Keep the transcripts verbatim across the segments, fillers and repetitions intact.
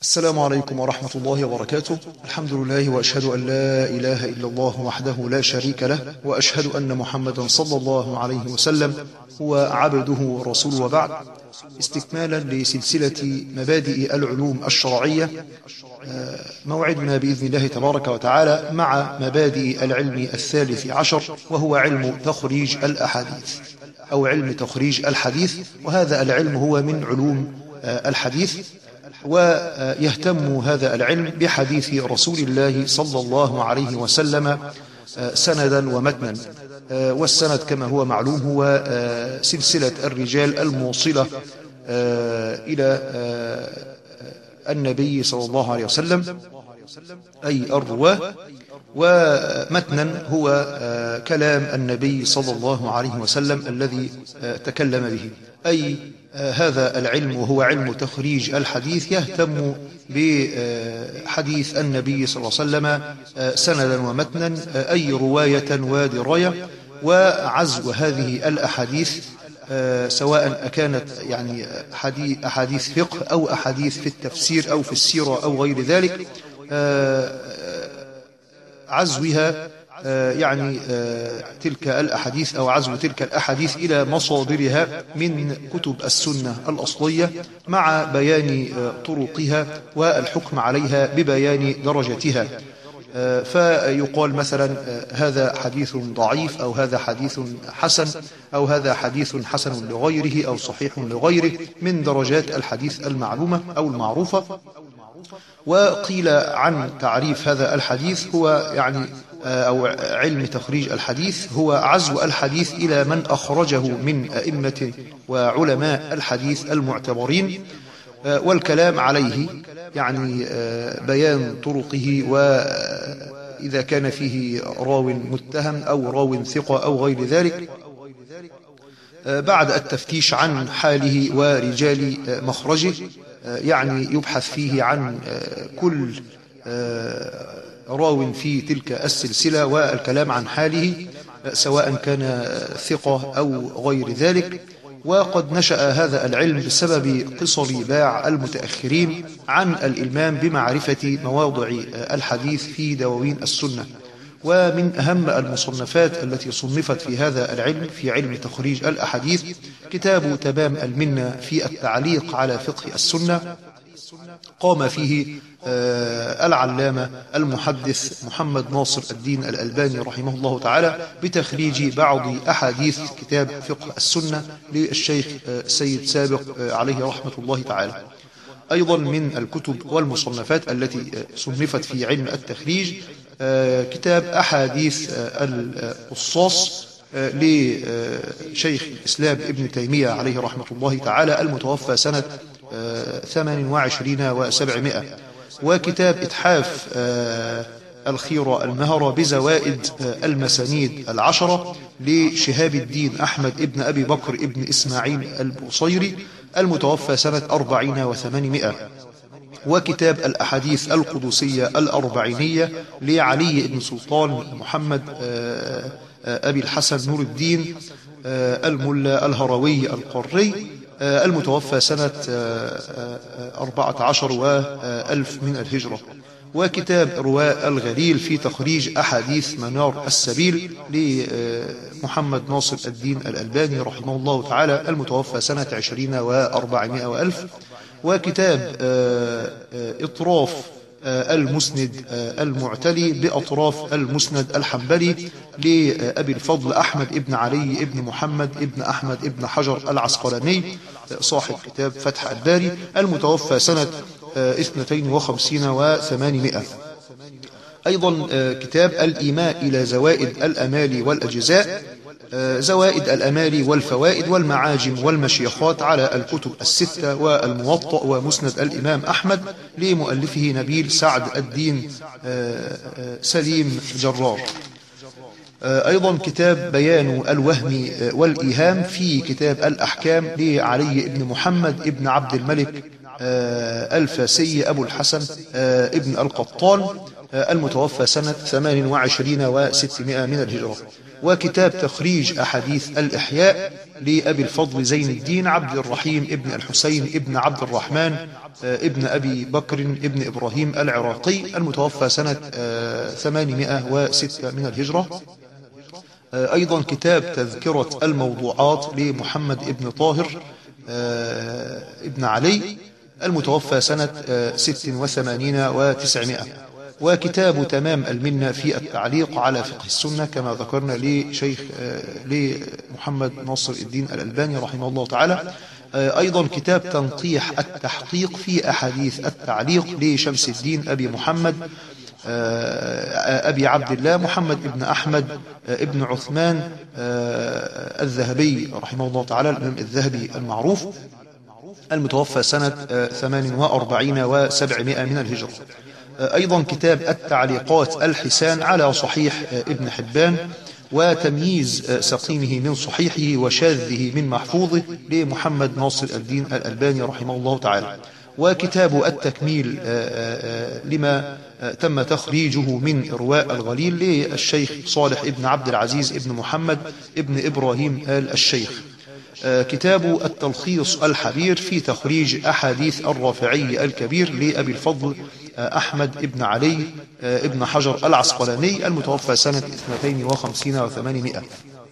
السلام عليكم ورحمة الله وبركاته. الحمد لله وأشهد أن لا إله إلا الله وحده لا شريك له، وأشهد أن محمدا صلى الله عليه وسلم هو عبده ورسوله، وبعد. استكمالا لسلسلة مبادئ العلوم الشرعية، موعدنا بإذن الله تبارك وتعالى مع مبادئ العلم الثالث عشر، وهو علم تخريج الأحاديث أو علم تخريج الحديث. وهذا العلم هو من علوم الحديث، ويهتم هذا العلم بحديث رسول الله صلى الله عليه وسلم سندا ومتنا. والسند كما هو معلوم هو سلسلة الرجال الموصلة إلى النبي صلى الله عليه وسلم، أي الرواة. ومتنا هو كلام النبي صلى الله عليه وسلم الذي تكلم به، أي هذا العلم وهو علم تخريج الحديث يهتم بحديث النبي صلى الله عليه وسلم سندا ومتنا، أي رواية ودراية، وعزو هذه الأحاديث سواء كانت يعني أحاديث فقه أو أحاديث في التفسير أو في السيرة أو غير ذلك، عزوها يعني تلك الأحاديث أو عزو تلك الأحاديث إلى مصادرها من كتب السنة الأصلية، مع بيان طرقها والحكم عليها ببيان درجتها. فيقال مثلا هذا حديث ضعيف، أو هذا حديث حسن، أو هذا حديث حسن لغيره أو صحيح لغيره، من درجات الحديث المعلومة أو المعروفة. وقيل عن تعريف هذا الحديث هو يعني أو علم تخريج الحديث هو عزو الحديث إلى من أخرجه من أئمة وعلماء الحديث المعتبرين، والكلام عليه يعني بيان طرقه، وإذا كان فيه راو متهم أو راو ثقة أو غير ذلك، بعد التفتيش عن حاله ورجال مخرجه، يعني يبحث فيه عن كل راو في تلك السلسلة والكلام عن حاله سواء كان ثقة أو غير ذلك. وقد نشأ هذا العلم بسبب قصر باع المتأخرين عن الإلمام بمعرفة مواضع الحديث في دواوين السنة. ومن أهم المصنفات التي صنفت في هذا العلم في علم تخريج الأحاديث كتاب تمام المنة في التعليق على فقه السنة، قام فيه العلامة المحدث محمد ناصر الدين الألباني رحمه الله تعالى بتخريج بعض أحاديث كتاب فقه السنة للشيخ سيد سابق عليه رحمة الله تعالى. أيضا من الكتب والمصنفات التي صنفت في علم التخريج كتاب أحاديث القصاص لشيخ الإسلام ابن تيمية عليه رحمة الله تعالى، المتوفى سنة ثمان وعشرين وسبعمائة. وكتاب إتحاف الخيرة المهرة بزوائد المسانيد العشرة لشهاب الدين أحمد ابن أبي بكر ابن إسماعيل البوصيري، المتوفى سنة أربعين وثمانمائة. وكتاب الأحاديث القدسية الأربعينية لعلي بن سلطان محمد أبي الحسن نور الدين الملا الهروي القري، المتوفى سنة أربعة عشر وألف من الهجرة. وكتاب رواء الغليل في تخريج أحاديث منار السبيل لمحمد ناصر الدين الألباني رحمه الله تعالى، المتوفى سنة عشرين وأربعمائة وألف. وكتاب إطراف المسند المعتلي بأطراف المسند الحنبلي لأبي الفضل أحمد ابن علي ابن محمد ابن أحمد ابن حجر العسقلاني صاحب كتاب فتح الباري، المتوفى سنة اثنتين وخمسين وثمانمائة. أيضا كتاب الإيماء إلى زوائد الأمال والأجزاء، زوائد الأمال والفوائد والمعاجم والمشيخات على الكتب الستة والموطأ ومسند الإمام أحمد لمؤلفه نبيل سعد الدين سليم جرار. أيضا كتاب بيان الوهم والإيهام في كتاب الأحكام لعلي بن محمد ابن عبد الملك الفاسي أبو الحسن ابن القطان، المتوفى سنة ثمان وعشرين وستمائة من الهجرة. وكتاب تخريج أحاديث الإحياء لأبي الفضل زين الدين عبد الرحيم ابن الحسين ابن عبد الرحمن ابن أبي بكر ابن إبراهيم العراقي، المتوفى سنة ثمانمائة وستة من الهجرة. أيضا كتاب تذكرة الموضوعات لمحمد ابن طاهر ابن علي، المتوفى سنة ست وثمانين وتسعمائة. وكتاب تمام المنة في التعليق على فقه السنة كما ذكرنا لشيخ لمحمد ناصر الدين الألباني رحمه الله تعالى. أيضا كتاب تنقيح التحقيق في أحاديث التعليق لشمس الدين أبي محمد أبي عبد الله محمد ابن أحمد ابن عثمان الذهبي رحمه الله تعالى، الإمام الذهبي المعروف، المتوفى سنة ثمان وأربعين وسبعمائة من الهجرة. أيضا كتاب التعليقات الحسان على صحيح ابن حبان وتمييز سقيمه من صحيحه وشاذه من محفوظه لمحمد ناصر الدين الألباني رحمه الله تعالى. وكتاب التكميل لما تم تخريجه من إرواء الغليل للشيخ صالح ابن عبد العزيز ابن محمد ابن إبراهيم آل الشيخ. كتاب التلخيص الحبير في تخريج أحاديث الرافعي الكبير لأبي الفضل أحمد ابن علي ابن حجر العسقلاني، المتوفى سنة اثنتين وخمسين وثمانمائة.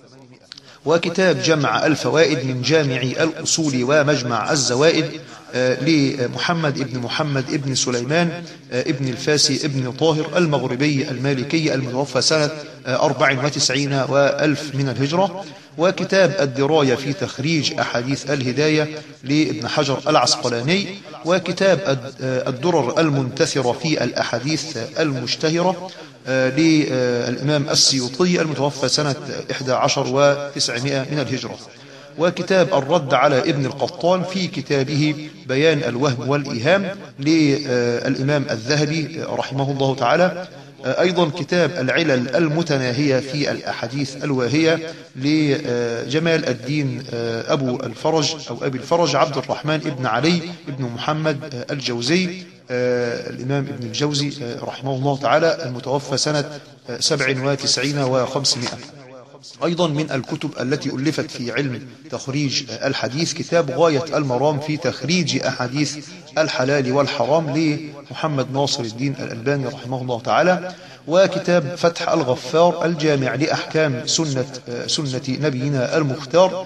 وكتاب جمع الفوائد من جامع الأصول ومجمع الزوائد لمحمد ابن محمد ابن سليمان ابن الفاسي ابن طاهر المغربي المالكي، المتوفى سنة أربع وتسعين وألف من الهجرة. وكتاب الدراية في تخريج أحاديث الهداية لابن حجر العسقلاني. وكتاب الدرر المنتثرة في الأحاديث المشتهرة للإمام السيوطي، المتوفى سنة إحدى عشر وتسعمائة من الهجرة. وكتاب الرد على ابن القطان في كتابه بيان الوهم والإيهام للإمام الذهبي رحمه الله تعالى. أيضا كتاب العلل المتناهية في الأحاديث الواهية لجمال الدين أبو الفرج أو أبي الفرج عبد الرحمن ابن علي ابن محمد الجوزي، الإمام ابن الجوزي رحمه الله تعالى، المتوفى سنة سبع وتسعين وخمسمائة. أيضا من الكتب التي ألفت في علم تخريج الحديث كتاب غاية المرام في تخريج أحاديث الحلال والحرام لمحمد ناصر الدين الألباني رحمه الله تعالى. وكتاب فتح الغفار الجامع لأحكام سنة, سنة نبينا المختار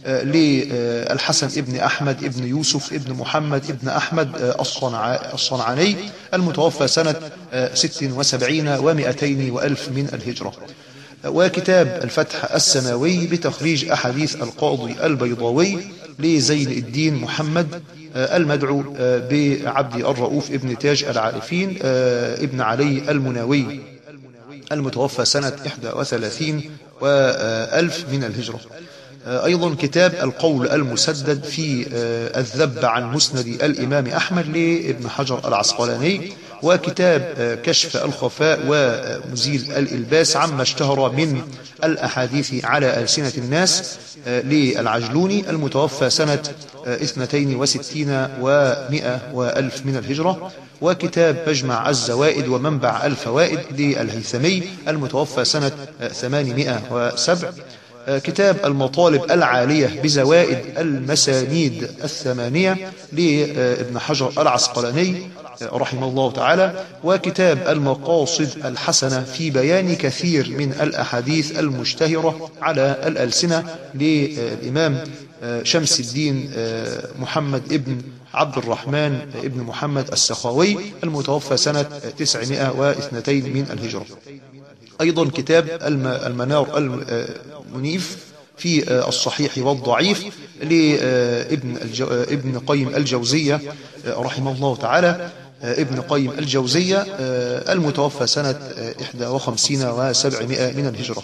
للحسن ابن أحمد ابن يوسف ابن محمد ابن أحمد الصنعاني، المتوفى سنة ست وسبعين ومئتين وألف من الهجرة. وكتاب الفتح السماوي بتخريج أحاديث القاضي البيضاوي لزين الدين محمد المدعو بعبد الرؤوف ابن تاج العارفين ابن علي المناوي، المتوفى سنة إحدى وثلاثين وألف من الهجرة. أيضا كتاب القول المسدد في الذب عن مسند الإمام أحمد لابن حجر العسقلاني. وكتاب كشف الخفاء ومزيل الإلباس عما اشتهر من الأحاديث على ألسنة الناس للعجلوني، المتوفى سنة اثنتين وستين ومئة وألف من الهجرة. وكتاب مجمع الزوائد ومنبع الفوائد للهيثمي، المتوفى سنة ثمانمائة وسبعة. كتاب المطالب العالية بزوائد المسانيد الثمانية لابن حجر العسقلاني رحمه الله تعالى. وكتاب المقاصد الحسنة في بيان كثير من الأحاديث المشتهرة على الألسنة للإمام شمس الدين محمد ابن عبد الرحمن ابن محمد السخاوي، المتوفى سنة تسعمائة واثنين من الهجرة. أيضا كتاب المنار المنيف في الصحيح والضعيف لابن ابن قيم الجوزية رحمه الله تعالى، ابن قيم الجوزية، المتوفى سنة إحدى وخمسين وسبعمائة من الهجرة.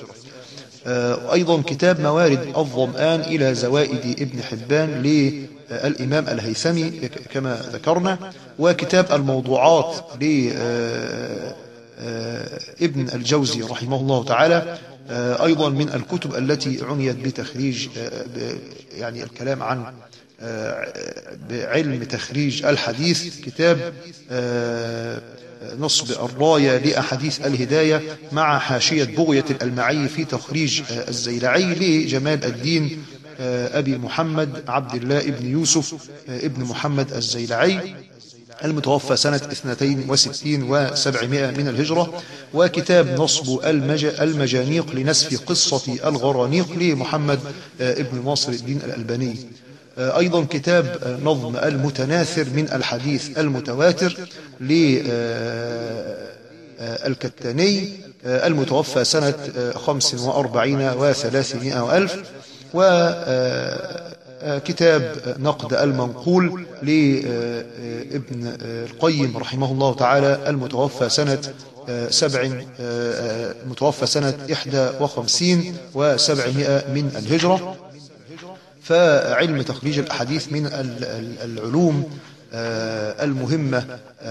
أيضا كتاب موارد الظمآن إلى زوائد ابن حبان للإمام الهيثمي كما ذكرنا. وكتاب الموضوعات لابن الجوزي رحمه الله تعالى، أيضا من الكتب التي عنيت بتخريج يعني الكلام عن بعلم تخريج الحديث كتاب نصب الراية لأحاديث الهداية مع حاشية بغية الألمعي في تخريج الزيلعي لجمال الدين أبي محمد عبد الله ابن يوسف ابن محمد الزيلعي المتوفى سنة اثنتين وستين وسبعمائة من الهجرة. وكتاب نصب المج... المجانيق لنسف قصة الغرانيق لمحمد ابن ناصر الدين الألباني. أيضا كتاب نظم المتناثر من الحديث المتواتر للكتاني المتوفى سنة خمس وأربعين وثلاثمائة وألف. وكتاب نقد المنقول لابن القيم رحمه الله تعالى المتوفى سنة سبع متوفى سنة إحدى وخمسين وسبعمائة من الهجرة. فعلم تخريج الأحاديث من العلوم المهمة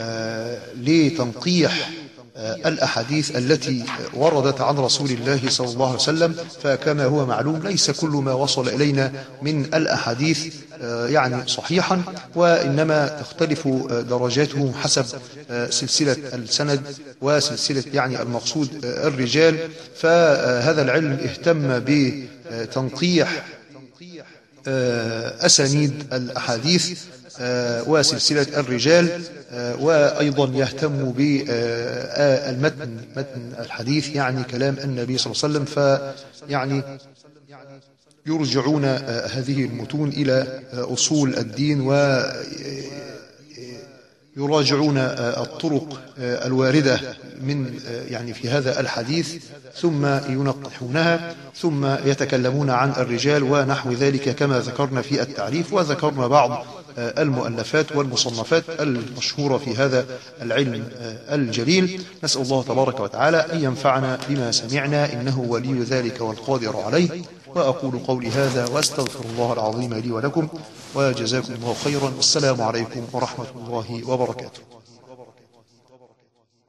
لتنقيح الأحاديث التي وردت عن رسول الله صلى الله عليه وسلم. فكما هو معلوم ليس كل ما وصل إلينا من الأحاديث يعني صحيحا، وإنما تختلف درجاته حسب سلسلة السند وسلسلة يعني المقصود الرجال. فهذا العلم اهتم بتنقيح أسانيد الأحاديث وسلسلة الرجال، وأيضا يهتم بالمتن متن الحديث يعني كلام النبي صلى الله عليه وسلم. فيعني يرجعون هذه المتون إلى أصول الدين ويراجعون الطرق الواردة من يعني في هذا الحديث، ثم ينقحونها، ثم يتكلمون عن الرجال ونحو ذلك كما ذكرنا في التعريف. وذكرنا بعض المؤلفات والمصنفات المشهورة في هذا العلم الجليل. نسأل الله تبارك وتعالى أن ينفعنا بما سمعنا، إنه ولي ذلك والقادر عليه. وأقول قولي هذا وأستغفر الله العظيم لي ولكم، وجزاكم الله خيرا. والسلام عليكم ورحمة الله وبركاته.